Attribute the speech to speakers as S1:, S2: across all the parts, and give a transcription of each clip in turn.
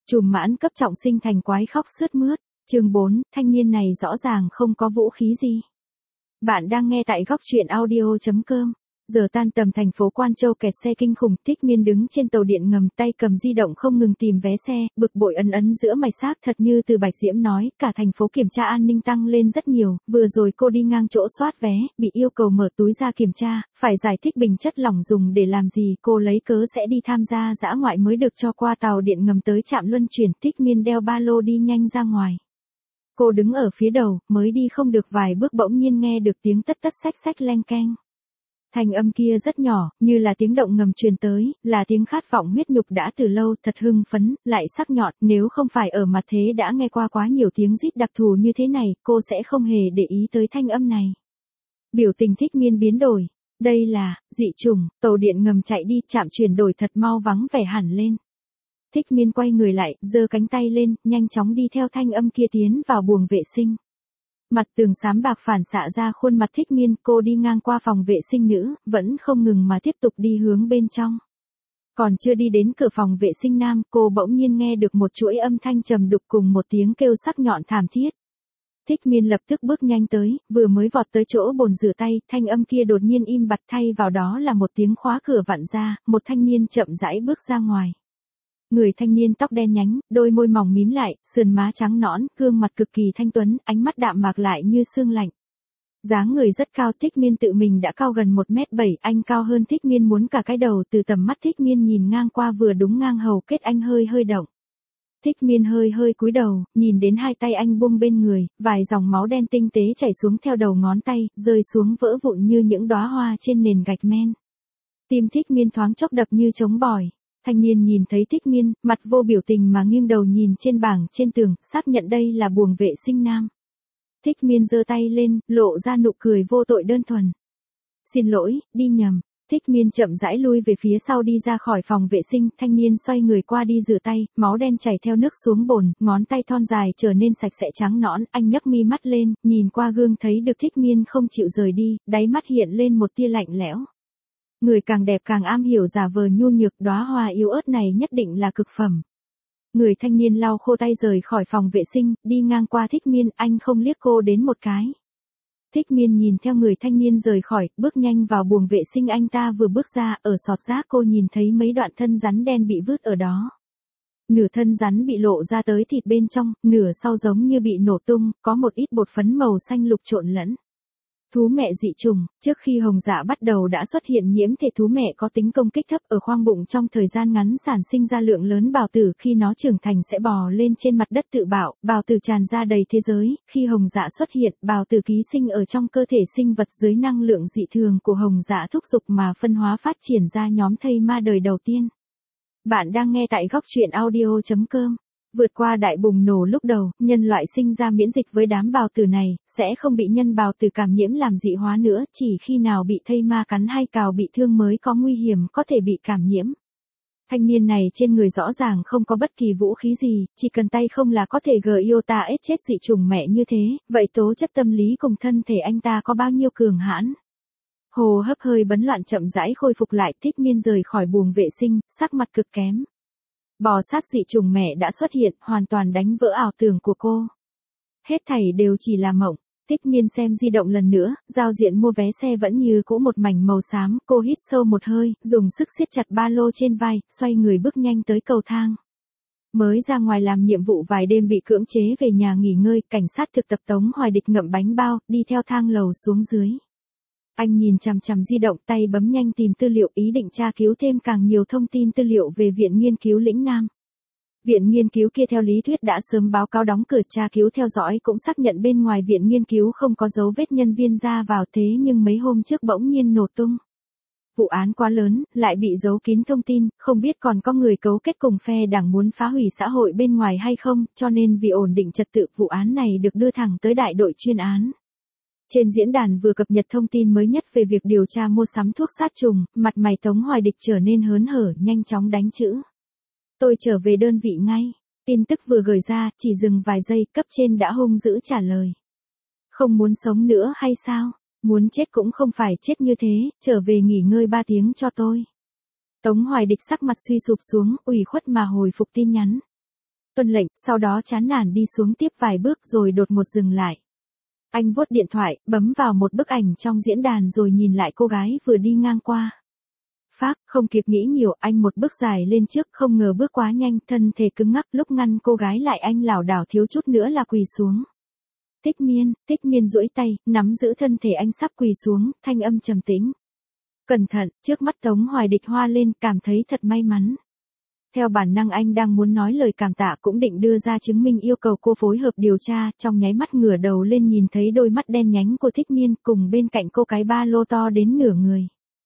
S1: Trùm mãn cấp trọng sinh thành quái khóc sướt mướt. Chương 4, thanh niên này rõ ràng không có vũ khí gì. Bạn đang nghe tại góc truyện audio.com. Giờ tan tầm thành phố Quan Châu kẹt xe kinh khủng, Thích Miên đứng trên tàu điện ngầm tay cầm di động không ngừng tìm vé xe, bực bội ấn giữa mày xác thật như từ Bạch Diễm nói, cả thành phố kiểm tra an ninh tăng lên rất nhiều, vừa rồi cô đi ngang chỗ soát vé, bị yêu cầu mở túi ra kiểm tra, phải giải thích bình chất lỏng dùng để làm gì, cô lấy cớ sẽ đi tham gia dã ngoại mới được cho qua tàu điện ngầm tới trạm luân chuyển, Thích Miên đeo ba lô đi nhanh ra ngoài. Cô đứng ở phía đầu, mới đi không được vài bước bỗng nhiên nghe được tiếng tất tất xách xách leng keng. Thanh âm kia rất nhỏ, như là tiếng động ngầm truyền tới, là tiếng khát vọng huyết nhục đã từ lâu, thật hưng phấn, lại sắc nhọn, nếu không phải ở mặt thế đã nghe qua quá nhiều tiếng rít đặc thù như thế này, cô sẽ không hề để ý tới thanh âm này. Biểu tình Thích Miên biến đổi. Đây là, dị chủng, tàu điện ngầm chạy đi, trạm chuyển đổi thật mau vắng vẻ hẳn lên. Thích Miên quay người lại, giơ cánh tay lên, nhanh chóng đi theo thanh âm kia tiến vào buồng vệ sinh. Mặt tường xám bạc phản xạ ra khuôn mặt Thích Miên, cô đi ngang qua phòng vệ sinh nữ, vẫn không ngừng mà tiếp tục đi hướng bên trong. Còn chưa đi đến cửa phòng vệ sinh nam, cô bỗng nhiên nghe được một chuỗi âm thanh trầm đục cùng một tiếng kêu sắc nhọn thảm thiết. Thích Miên lập tức bước nhanh tới, vừa mới vọt tới chỗ bồn rửa tay, thanh âm kia đột nhiên im bặt thay vào đó là một tiếng khóa cửa vặn ra, một thanh niên chậm rãi bước ra ngoài. Người thanh niên tóc đen nhánh, đôi môi mỏng mím lại, sườn má trắng nõn, gương mặt cực kỳ thanh tuấn, ánh mắt đạm mạc lại như sương lạnh. Dáng người rất cao, Thích Miên tự mình đã cao gần 1m7, anh cao hơn Thích Miên muốn cả cái đầu, từ tầm mắt Thích Miên nhìn ngang qua vừa đúng ngang hầu kết anh hơi động. Thích Miên hơi cúi đầu, nhìn đến hai tay anh buông bên người, vài dòng máu đen tinh tế chảy xuống theo đầu ngón tay, rơi xuống vỡ vụn như những đóa hoa trên nền gạch men. Tim Thích Miên thoáng chốc đập như trống bỏi. Thanh niên nhìn thấy Thích Miên, mặt vô biểu tình mà nghiêng đầu nhìn trên bảng trên tường, xác nhận đây là buồng vệ sinh nam. Thích Miên giơ tay lên, lộ ra nụ cười vô tội đơn thuần. Xin lỗi, đi nhầm. Thích Miên chậm rãi lui về phía sau đi ra khỏi phòng vệ sinh, thanh niên xoay người qua đi rửa tay, máu đen chảy theo nước xuống bồn, ngón tay thon dài trở nên sạch sẽ trắng nõn, anh nhấc mi mắt lên, nhìn qua gương thấy được Thích Miên không chịu rời đi, đáy mắt hiện lên một tia lạnh lẽo. Người càng đẹp càng am hiểu giả vờ nhu nhược, đóa hoa yếu ớt này nhất định là cực phẩm. Người thanh niên lau khô tay rời khỏi phòng vệ sinh, đi ngang qua Thích Miên, anh không liếc cô đến một cái. Thích Miên nhìn theo người thanh niên rời khỏi, bước nhanh vào buồng vệ sinh, anh ta vừa bước ra, ở sọt rác cô nhìn thấy mấy đoạn thân rắn đen bị vứt ở đó. Nửa thân rắn bị lộ ra tới thịt bên trong, nửa sau giống như bị nổ tung, có một ít bột phấn màu xanh lục trộn lẫn. Thú mẹ dị trùng, trước khi Hồng Dạ bắt đầu đã xuất hiện nhiễm thể thú mẹ có tính công kích thấp ở khoang bụng, trong thời gian ngắn sản sinh ra lượng lớn bào tử, khi nó trưởng thành sẽ bò lên trên mặt đất tự bạo, bào tử tràn ra đầy thế giới, khi Hồng Dạ xuất hiện, bào tử ký sinh ở trong cơ thể sinh vật dưới năng lượng dị thường của Hồng Dạ thúc giục mà phân hóa phát triển ra nhóm thây ma đời đầu tiên. Bạn đang nghe tại góc truyện audio.com. Vượt qua đại bùng nổ lúc đầu, nhân loại sinh ra miễn dịch với đám bào tử này, sẽ không bị nhân bào tử cảm nhiễm làm dị hóa nữa, chỉ khi nào bị thây ma cắn hay cào bị thương mới có nguy hiểm có thể bị cảm nhiễm. Thanh niên này trên người rõ ràng không có bất kỳ vũ khí gì, chỉ cần tay không là có thể iota chết dị trùng mẹ như thế, vậy tố chất tâm lý cùng thân thể anh ta có bao nhiêu cường hãn. Hô hấp hơi bấn loạn chậm rãi khôi phục lại, Thích Miên rời khỏi buồng vệ sinh, sắc mặt cực kém. Bò sát dị trùng mẹ đã xuất hiện, hoàn toàn đánh vỡ ảo tưởng của cô. Hết thảy đều chỉ là mộng. Thích Miên xem di động lần nữa, giao diện mua vé xe vẫn như cũ một mảnh màu xám, cô hít sâu một hơi, dùng sức siết chặt ba lô trên vai, xoay người bước nhanh tới cầu thang. Mới ra ngoài làm nhiệm vụ vài đêm bị cưỡng chế về nhà nghỉ ngơi, cảnh sát thực tập Tống Hoài Địch ngậm bánh bao, đi theo thang lầu xuống dưới. Anh nhìn chằm chằm di động, tay bấm nhanh tìm tư liệu, ý định tra cứu thêm càng nhiều thông tin tư liệu về Viện Nghiên cứu Lĩnh Nam. Viện nghiên cứu kia theo lý thuyết đã sớm báo cáo đóng cửa, tra cứu theo dõi cũng xác nhận bên ngoài viện nghiên cứu không có dấu vết nhân viên ra vào, thế nhưng mấy hôm trước bỗng nhiên nổ tung. Vụ án quá lớn, lại bị giấu kín thông tin, không biết còn có người cấu kết cùng phe đảng muốn phá hủy xã hội bên ngoài hay không, cho nên vì ổn định trật tự, vụ án này được đưa thẳng tới đại đội chuyên án. Trên diễn đàn vừa cập nhật thông tin mới nhất về việc điều tra mua sắm thuốc sát trùng, mặt mày Tống Hoài Địch trở nên hớn hở, nhanh chóng đánh chữ. Tôi trở về đơn vị ngay. Tin tức vừa gửi ra, chỉ dừng vài giây, cấp trên đã hung dữ trả lời. Không muốn sống nữa hay sao? Muốn chết cũng không phải chết như thế, trở về nghỉ ngơi 3 tiếng cho tôi. Tống Hoài Địch sắc mặt suy sụp xuống, ủy khuất mà hồi phục tin nhắn. tuân lệnh, sau đó chán nản đi xuống tiếp vài bước rồi đột ngột dừng lại. Anh vuốt điện thoại, bấm vào một bức ảnh trong diễn đàn rồi nhìn lại cô gái vừa đi ngang qua. Phác, không kịp nghĩ nhiều, anh một bước dài lên trước, không ngờ bước quá nhanh, thân thể cứng ngắc, lúc ngăn cô gái lại anh lảo đảo thiếu chút nữa là quỳ xuống. Thích miên duỗi tay, nắm giữ thân thể anh sắp quỳ xuống, thanh âm trầm tĩnh. Cẩn thận, trước mắt Tống Hoài Địch hoa lên, cảm thấy thật may mắn. Theo bản năng anh đang muốn nói lời cảm tạ cũng định đưa ra chứng minh yêu cầu cô phối hợp điều tra, trong nháy mắt ngửa đầu lên nhìn thấy đôi mắt đen nhánh của Thích Miên cùng bên cạnh cô cái ba lô to đến nửa người.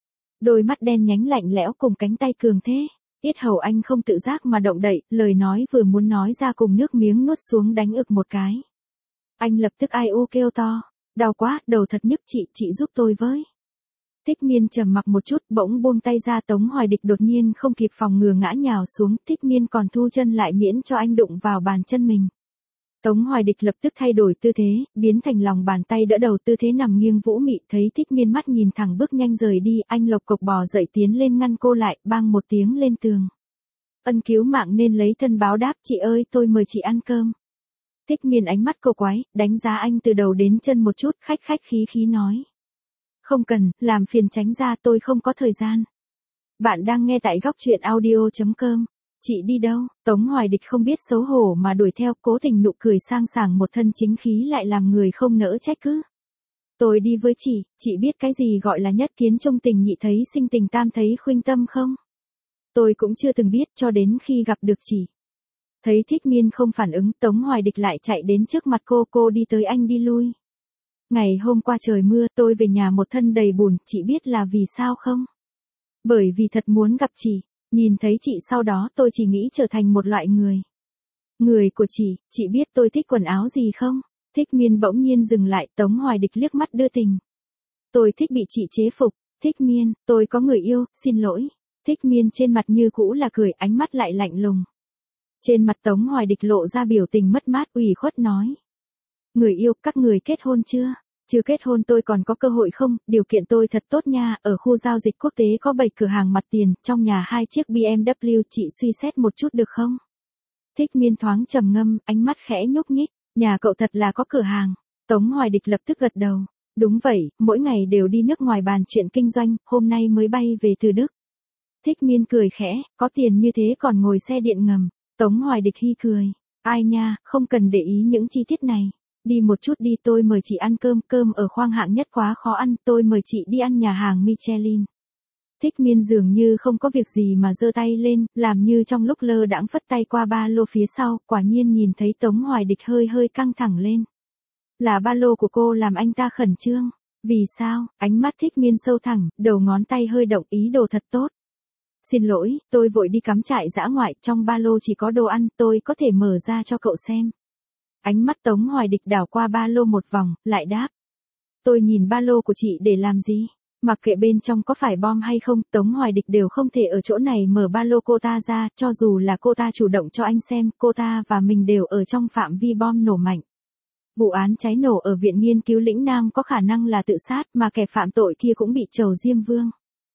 S1: Đôi mắt đen nhánh lạnh lẽo cùng cánh tay cường thế, yết hầu anh không tự giác mà động đậy, lời nói vừa muốn nói ra cùng nước miếng nuốt xuống đánh ực một cái. Anh lập tức ai u kêu to, đau quá, đầu thật nhức, chị giúp tôi với. Thích Miên trầm mặc một chút, bỗng buông tay ra. Tống Hoài Địch đột nhiên không kịp phòng ngừa ngã nhào xuống, Thích Miên còn thu chân lại miễn cho anh đụng vào bàn chân mình. Tống Hoài Địch lập tức thay đổi tư thế, biến thành lòng bàn tay đỡ đầu, tư thế nằm nghiêng vũ mị, thấy Thích Miên mắt nhìn thẳng bước nhanh rời đi, anh lộc cộc bò dậy tiến lên ngăn cô lại, bang một tiếng lên tường. Ân cứu mạng nên lấy thân báo đáp, chị ơi tôi mời chị ăn cơm. Thích Miên ánh mắt cô quái, đánh giá anh từ đầu đến chân một chút, khách khí nói. Không cần, làm phiền tránh ra, tôi không có thời gian. Bạn đang nghe tại góc truyện audio.com. Chị đi đâu? Tống Hoài Địch không biết xấu hổ mà đuổi theo, cố tình nụ cười sang sảng một thân chính khí lại làm người không nỡ trách cứ. Tôi đi với chị biết cái gì gọi là nhất kiến trung tình nhị thấy sinh tình tam thấy khuynh tâm không? Tôi cũng chưa từng biết cho đến khi gặp được chị. Thấy Thích Miên không phản ứng, Tống Hoài Địch lại chạy đến trước mặt cô đi tới anh đi lui. Ngày hôm qua trời mưa, tôi về nhà một thân đầy bùn, chị biết là vì sao không? Bởi vì thật muốn gặp chị, nhìn thấy chị sau đó tôi chỉ nghĩ trở thành một loại người. Người của chị biết tôi thích quần áo gì không? Thích Miên bỗng nhiên dừng lại, Tống Hoài Địch liếc mắt đưa tình. Tôi thích bị chị chế phục. Thích Miên, tôi có người yêu, xin lỗi. Thích Miên trên mặt như cũ là cười, ánh mắt lại lạnh lùng. Trên mặt Tống Hoài Địch lộ ra biểu tình mất mát, ủy khuất nói. Người yêu, các người kết hôn chưa? Chưa kết hôn, tôi còn có cơ hội không? Điều kiện tôi thật tốt nha, ở khu giao dịch quốc tế có 7 cửa hàng mặt tiền, trong nhà 2 chiếc BMW, chị suy xét một chút được không? Thích Miên thoáng trầm ngâm, ánh mắt khẽ nhúc nhích, nhà cậu thật là có cửa hàng. Tống Hoài Địch lập tức gật đầu. Đúng vậy, mỗi ngày đều đi nước ngoài bàn chuyện kinh doanh, hôm nay mới bay về từ Đức. Thích Miên cười khẽ, có tiền như thế còn ngồi xe điện ngầm. Tống Hoài Địch hi cười. Ai nha, không cần để ý những chi tiết này. Đi một chút đi, tôi mời chị ăn cơm ở khoang hạng nhất quá khó ăn, tôi mời chị đi ăn nhà hàng Michelin. Thích Miên dường như không có việc gì mà giơ tay lên, làm như trong lúc lơ đãng phất tay qua ba lô phía sau, quả nhiên nhìn thấy Tống Hoài Địch hơi căng thẳng lên. Là ba lô của cô làm anh ta khẩn trương. Vì sao? Ánh mắt Thích Miên sâu thẳng, đầu ngón tay hơi động, ý đồ thật tốt. Xin lỗi, tôi vội đi cắm trại dã ngoại, trong ba lô chỉ có đồ ăn, tôi có thể mở ra cho cậu xem. Ánh mắt Tống Hoài Địch đảo qua ba lô một vòng, lại đáp. Tôi nhìn ba lô của chị để làm gì? Mặc kệ bên trong có phải bom hay không, Tống Hoài Địch đều không thể ở chỗ này mở ba lô cô ta ra, cho dù là cô ta chủ động cho anh xem, cô ta và mình đều ở trong phạm vi bom nổ mạnh. Vụ án cháy nổ ở Viện Nghiên cứu Lĩnh Nam có khả năng là tự sát, mà kẻ phạm tội kia cũng bị trầu Diêm Vương.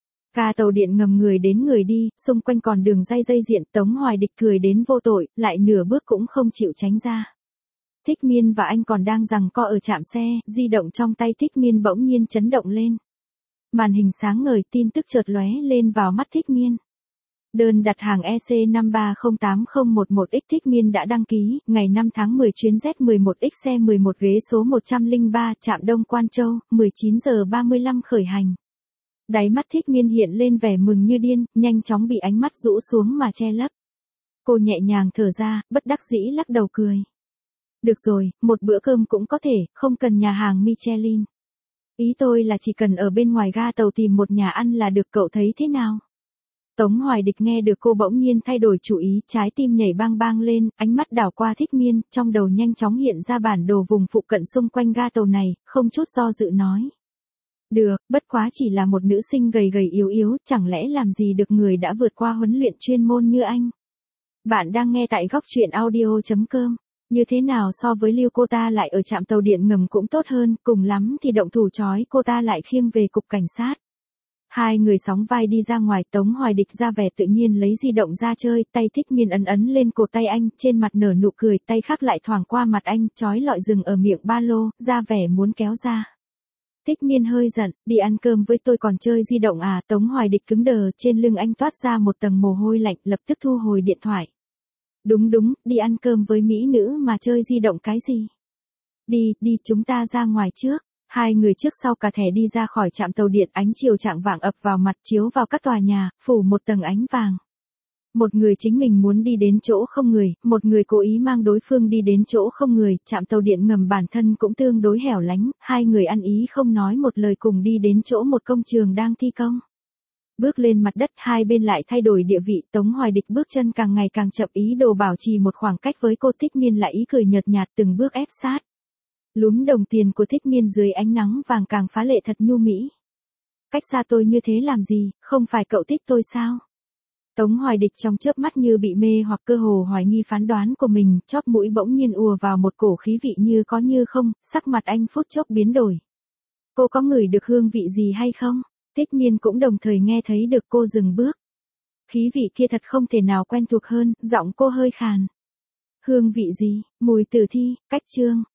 S1: Ga tàu điện ngầm người đến người đi, xung quanh còn đường dây diện, Tống Hoài Địch cười đến vô tội, lại nửa bước cũng không chịu tránh ra. Thích Miên và anh còn đang giằng co ở trạm xe, di động trong tay Thích Miên bỗng nhiên chấn động lên. Màn hình sáng ngời, tin tức chợt lóe lên vào mắt Thích Miên. Đơn đặt hàng EC5308011X Thích Miên đã đăng ký, ngày 5 tháng 10 chuyến Z11X xe 11 ghế số 103, trạm Đông Quan Châu, 19 giờ 35 khởi hành. Đáy mắt Thích Miên hiện lên vẻ mừng như điên, nhanh chóng bị ánh mắt rũ xuống mà che lấp. Cô nhẹ nhàng thở ra, bất đắc dĩ lắc đầu cười. Được rồi, một bữa cơm cũng có thể, không cần nhà hàng Michelin. Ý tôi là chỉ cần ở bên ngoài ga tàu tìm một nhà ăn là được, cậu thấy thế nào? Tống Hoài Địch nghe được cô bỗng nhiên thay đổi chủ ý, trái tim nhảy bang lên, ánh mắt đảo qua Thích Miên, trong đầu nhanh chóng hiện ra bản đồ vùng phụ cận xung quanh ga tàu này, không chút do dự nói. Được, bất quá chỉ là một nữ sinh gầy yếu, chẳng lẽ làm gì được người đã vượt qua huấn luyện chuyên môn như anh? Bạn đang nghe tại góc truyện audio.com. Như thế nào so với lưu cô ta lại ở trạm tàu điện ngầm cũng tốt hơn, cùng lắm thì động thủ trói cô ta lại khiêng về cục cảnh sát. Hai người sóng vai đi ra ngoài, Tống Hoài Địch ra vẻ tự nhiên lấy di động ra chơi, tay Thích Miên ấn ấn lên cổ tay anh, trên mặt nở nụ cười, tay khác lại thoảng qua mặt anh, trói lọi dừng ở miệng ba lô, ra vẻ muốn kéo ra. Thích Miên hơi giận, đi ăn cơm với tôi còn chơi di động à? Tống Hoài Địch cứng đờ, trên lưng anh toát ra một tầng mồ hôi lạnh, lập tức thu hồi điện thoại. Đúng đúng, đi ăn cơm với mỹ nữ mà chơi di động cái gì? Đi, chúng ta ra ngoài trước. Hai người trước sau cả thẻ đi ra khỏi trạm tàu điện, ánh chiều chạng vạng ập vào mặt chiếu vào các tòa nhà, phủ một tầng ánh vàng. Một người chính mình muốn đi đến chỗ không người, một người cố ý mang đối phương đi đến chỗ không người, trạm tàu điện ngầm bản thân cũng tương đối hẻo lánh, hai người ăn ý không nói một lời cùng đi đến chỗ một công trường đang thi công. Bước lên mặt đất, hai bên lại thay đổi địa vị, Tống Hoài Địch bước chân càng ngày càng chậm, ý đồ bảo trì một khoảng cách với cô. Thích Miên lại ý cười nhợt nhạt từng bước ép sát. Lúm đồng tiền của Thích Miên dưới ánh nắng vàng càng phá lệ thật nhu mỹ. Cách xa tôi như thế làm gì, không phải cậu thích tôi sao? Tống Hoài Địch trong chớp mắt như bị mê hoặc cơ hồ hoài nghi phán đoán của mình, chóp mũi bỗng nhiên ùa vào một cổ khí vị như có như không, sắc mặt anh phút chốc biến đổi. Cô có ngửi được hương vị gì hay không? Thích Miên cũng đồng thời nghe thấy được, cô dừng bước. Khí vị kia thật không thể nào quen thuộc hơn, giọng cô hơi khàn. Hương vị gì? Mùi tử thi, cách trương,